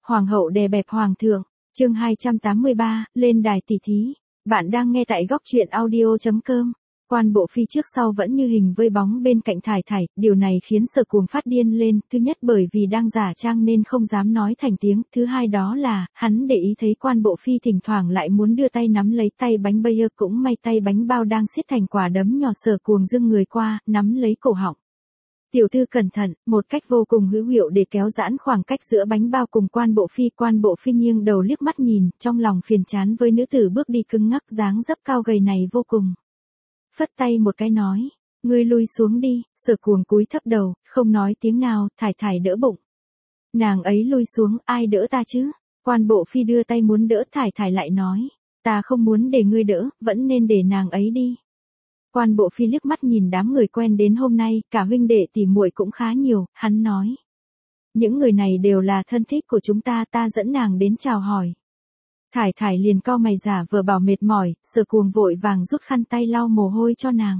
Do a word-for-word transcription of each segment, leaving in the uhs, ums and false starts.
Hoàng hậu đè bẹp hoàng thượng, chương hai trăm tám mươi ba, lên đài tỷ thí. Bạn đang nghe tại góc truyện audio chấm com. Quan bộ phi trước sau vẫn như hình với bóng bên cạnh Thải Thải, điều này khiến Sở Cuồng phát điên lên, thứ nhất bởi vì đang giả trang nên không dám nói thành tiếng, thứ hai đó là, hắn để ý thấy quan bộ phi thỉnh thoảng lại muốn đưa tay nắm lấy tay bánh bây giờ, cũng may tay bánh bao đang siết thành quả đấm nhỏ. Sở Cuồng dưng người qua, nắm lấy cổ họng. Tiểu thư cẩn thận, một cách vô cùng hữu hiệu để kéo giãn khoảng cách giữa bánh bao cùng quan bộ phi. Quan bộ phi nghiêng đầu liếc mắt nhìn, trong lòng phiền chán với nữ tử bước đi cứng ngắc dáng dấp cao gầy này vô cùng. Phất tay một cái nói, ngươi lui xuống đi. Sở Cuồng cúi thấp đầu, không nói tiếng nào. Thải Thải đỡ bụng. Nàng ấy lui xuống, ai đỡ ta chứ? Quan bộ phi đưa tay muốn đỡ Thải Thải lại nói, ta không muốn để ngươi đỡ, vẫn nên để nàng ấy đi. Quan bộ phi liếc mắt nhìn đám người quen đến hôm nay, cả huynh đệ tỉ muội cũng khá nhiều, hắn nói. Những người này đều là thân thích của chúng ta, ta dẫn nàng đến chào hỏi. Thải Thải liền cau mày giả vờ bảo mệt mỏi. Sở Cuồng vội vàng rút khăn tay lau mồ hôi cho nàng.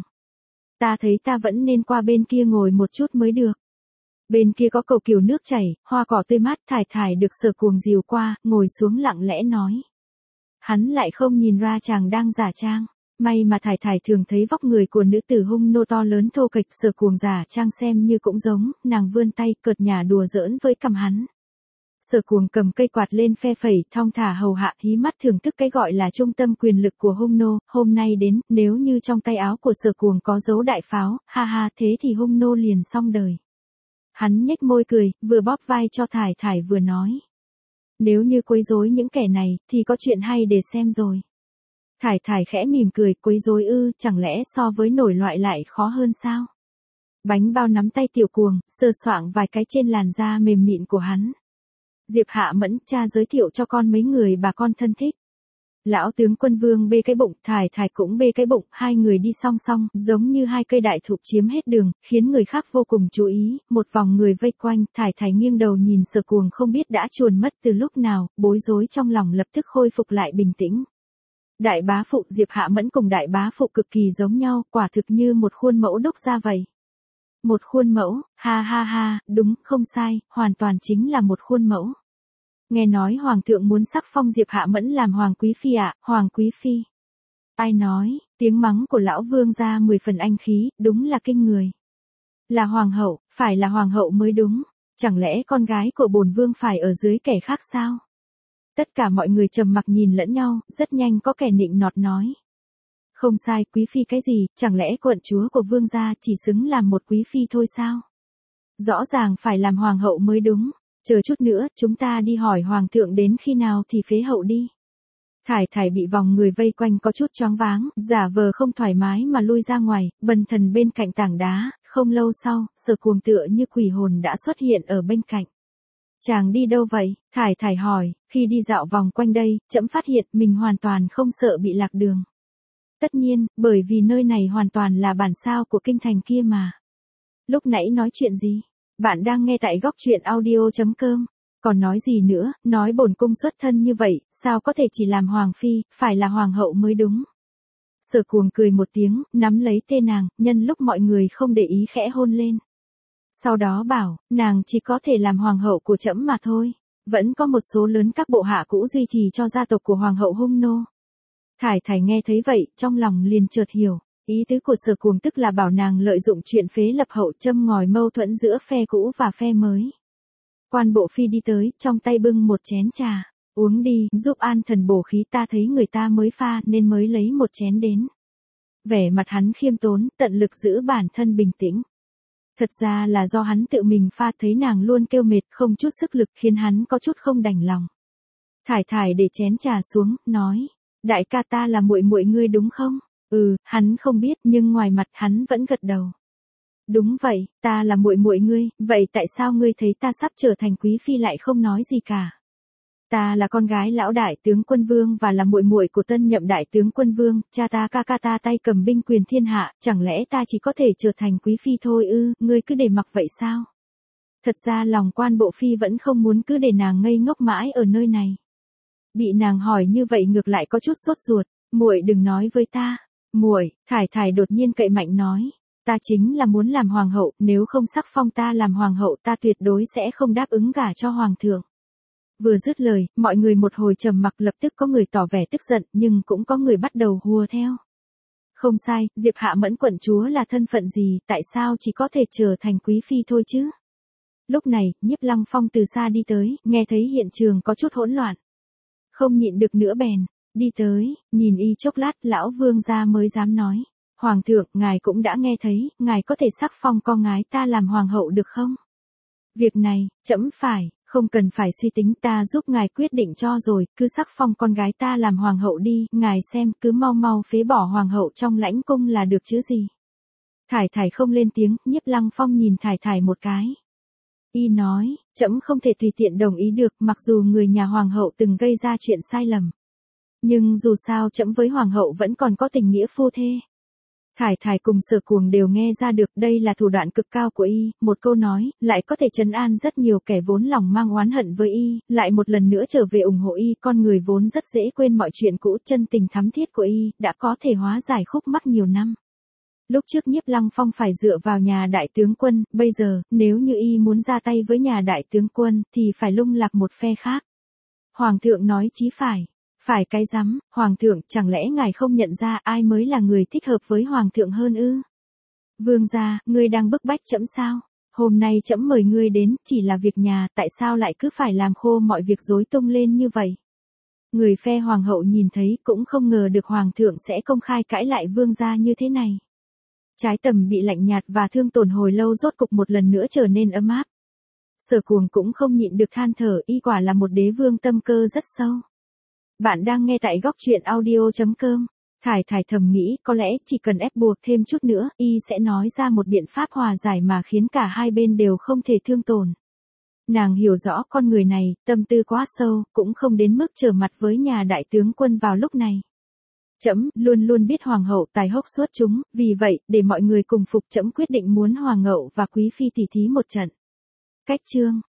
Ta thấy ta vẫn nên qua bên kia ngồi một chút mới được. Bên kia có cầu kiều nước chảy, hoa cỏ tươi mát. Thải Thải được Sở Cuồng dìu qua, ngồi xuống lặng lẽ nói. Hắn lại không nhìn ra chàng đang giả trang. May mà Thải Thải thường thấy vóc người của nữ tử hung nô to lớn thô kệch. Sở Cuồng giả trang xem như cũng giống, nàng vươn tay cợt nhả đùa giỡn với cằm hắn. Sở Cuồng cầm cây quạt lên phe phẩy, thong thả hầu hạ, hí mắt thưởng thức cái gọi là trung tâm quyền lực của hung nô. Hôm nay đến, nếu như trong tay áo của Sở Cuồng có dấu đại pháo, ha ha, thế thì hung nô liền xong đời. Hắn nhếch môi cười, vừa bóp vai cho Thải Thải vừa nói. Nếu như quấy rối những kẻ này, thì có chuyện hay để xem rồi. Thải Thải khẽ mỉm cười, quấy rối ư, chẳng lẽ so với nổi loại lại khó hơn sao? Bánh bao nắm tay Tiểu Cuồng, sờ soạng vài cái trên làn da mềm mịn của hắn. Diệp Hạ Mẫn, cha giới thiệu cho con mấy người bà con thân thích. Lão tướng quân Vương bê cái bụng, Thải Thải cũng bê cái bụng, hai người đi song song, giống như hai cây đại thụ chiếm hết đường, khiến người khác vô cùng chú ý. Một vòng người vây quanh, Thải Thải nghiêng đầu nhìn Sở Cuồng không biết đã chuồn mất từ lúc nào, bối rối trong lòng lập tức khôi phục lại bình tĩnh. Đại bá phụ Diệp Hạ Mẫn cùng đại bá phụ cực kỳ giống nhau, quả thực như một khuôn mẫu đúc ra vậy. Một khuôn mẫu, ha ha ha, đúng, không sai, hoàn toàn chính là một khuôn mẫu. Nghe nói hoàng thượng muốn sắc phong Diệp Hạ Mẫn làm hoàng quý phi ạ, à, hoàng quý phi. Ai nói, tiếng mắng của lão vương ra mười phần anh khí, đúng là kinh người. Là hoàng hậu, phải là hoàng hậu mới đúng, chẳng lẽ con gái của bổn vương phải ở dưới kẻ khác sao? Tất cả mọi người trầm mặc nhìn lẫn nhau, rất nhanh có kẻ nịnh nọt nói. Không sai, quý phi cái gì, chẳng lẽ quận chúa của vương gia chỉ xứng làm một quý phi thôi sao? Rõ ràng phải làm hoàng hậu mới đúng, chờ chút nữa, chúng ta đi hỏi hoàng thượng đến khi nào thì phế hậu đi. Thải Thải bị vòng người vây quanh có chút choáng váng, giả vờ không thoải mái mà lui ra ngoài, bần thần bên cạnh tảng đá. Không lâu sau, Sở Cuồng tựa như quỷ hồn đã xuất hiện ở bên cạnh. Chàng đi đâu vậy? Thải Thải hỏi, khi đi dạo vòng quanh đây, trẫm phát hiện mình hoàn toàn không sợ bị lạc đường. Tất nhiên, bởi vì nơi này hoàn toàn là bản sao của kinh thành kia mà. Lúc nãy nói chuyện gì? Bạn đang nghe tại góc truyện audio chấm com. Còn nói gì nữa, nói bổn cung xuất thân như vậy, sao có thể chỉ làm hoàng phi, phải là hoàng hậu mới đúng. Sở Cuồng cười một tiếng, nắm lấy tên nàng, nhân lúc mọi người không để ý khẽ hôn lên. Sau đó bảo, nàng chỉ có thể làm hoàng hậu của trẫm mà thôi. Vẫn có một số lớn các bộ hạ cũ duy trì cho gia tộc của hoàng hậu hung nô. Thải Thải nghe thấy vậy, trong lòng liền chợt hiểu. Ý tứ của Sở Cuồng tức là bảo nàng lợi dụng chuyện phế lập hậu châm ngòi mâu thuẫn giữa phe cũ và phe mới. Quan bộ phi đi tới, trong tay bưng một chén trà. Uống đi, giúp an thần bổ khí, ta thấy người ta mới pha nên mới lấy một chén đến. Vẻ mặt hắn khiêm tốn, tận lực giữ bản thân bình tĩnh. Thật ra là do hắn tự mình pha, thấy nàng luôn kêu mệt không chút sức lực khiến hắn có chút không đành lòng. Thải Thải để chén trà xuống, nói, đại ca ta là muội muội ngươi đúng không? Ừ, hắn không biết nhưng ngoài mặt hắn vẫn gật đầu. Đúng vậy, ta là muội muội ngươi, vậy tại sao ngươi thấy ta sắp trở thành quý phi lại không nói gì cả? Ta là con gái lão đại tướng quân Vương và là muội muội của tân nhậm đại tướng quân Vương, cha ta ca ca ta tay cầm binh quyền thiên hạ, chẳng lẽ ta chỉ có thể trở thành quý phi thôi ư, ngươi cứ để mặc vậy sao? Thật ra lòng quan bộ phi vẫn không muốn cứ để nàng ngây ngốc mãi ở nơi này. Bị nàng hỏi như vậy ngược lại có chút sốt ruột, muội đừng nói với ta. Muội, Thải Thải đột nhiên cậy mạnh nói, ta chính là muốn làm hoàng hậu, nếu không sắc phong ta làm hoàng hậu ta tuyệt đối sẽ không đáp ứng gả cho hoàng thượng. Vừa dứt lời, mọi người một hồi trầm mặc, lập tức có người tỏ vẻ tức giận, nhưng cũng có người bắt đầu hùa theo. Không sai, Diệp Hạ Mẫn quận chúa là thân phận gì, tại sao chỉ có thể trở thành quý phi thôi chứ? Lúc này, Nhiếp Lăng Phong từ xa đi tới, nghe thấy hiện trường có chút hỗn loạn. Không nhịn được nữa bèn, đi tới, nhìn y chốc lát, lão vương gia mới dám nói. Hoàng thượng, ngài cũng đã nghe thấy, ngài có thể sắc phong con gái ta làm hoàng hậu được không? Việc này, trẫm phải, không cần phải suy tính, ta giúp ngài quyết định cho rồi, cứ sắc phong con gái ta làm hoàng hậu đi, ngài xem, cứ mau mau phế bỏ hoàng hậu trong lãnh cung là được chứ gì. Thải Thải không lên tiếng, Nhiếp Lăng Phong nhìn Thải Thải một cái. Y nói, trẫm không thể tùy tiện đồng ý được, mặc dù người nhà hoàng hậu từng gây ra chuyện sai lầm. Nhưng dù sao trẫm với hoàng hậu vẫn còn có tình nghĩa phu thê. Thải Thải cùng Sở Cuồng đều nghe ra được đây là thủ đoạn cực cao của y, một câu nói, lại có thể trấn an rất nhiều kẻ vốn lòng mang oán hận với y, lại một lần nữa trở về ủng hộ y, con người vốn rất dễ quên mọi chuyện cũ, chân tình thắm thiết của y, đã có thể hóa giải khúc mắc nhiều năm. Lúc trước Nhiếp Lăng Phong phải dựa vào nhà đại tướng quân, bây giờ, nếu như y muốn ra tay với nhà đại tướng quân, thì phải lung lạc một phe khác. Hoàng thượng nói chí phải. Phải cái rắm, Hoàng thượng, chẳng lẽ ngài không nhận ra ai mới là người thích hợp với Hoàng thượng hơn ư? Vương gia, ngươi đang bức bách trẫm sao? Hôm nay trẫm mời ngươi đến, chỉ là việc nhà, tại sao lại cứ phải làm khô mọi việc rối tung lên như vậy? Người phe Hoàng hậu nhìn thấy cũng không ngờ được Hoàng thượng sẽ công khai cãi lại vương gia như thế này. Trái tầm bị lạnh nhạt và thương tổn hồi lâu rốt cục một lần nữa trở nên ấm áp. Sở Cuồng cũng không nhịn được than thở, y quả là một đế vương tâm cơ rất sâu. Bạn đang nghe tại góc truyện audio chấm com. Thải Thải thầm nghĩ, có lẽ chỉ cần ép buộc thêm chút nữa, y sẽ nói ra một biện pháp hòa giải mà khiến cả hai bên đều không thể thương tổn. Nàng hiểu rõ con người này, tâm tư quá sâu, cũng không đến mức trở mặt với nhà đại tướng quân vào lúc này. Trẫm luôn luôn biết hoàng hậu tài hốc xuất chúng, vì vậy, để mọi người cùng phục trẫm quyết định muốn hoàng hậu và quý phi tỉ thí một trận. Cách chương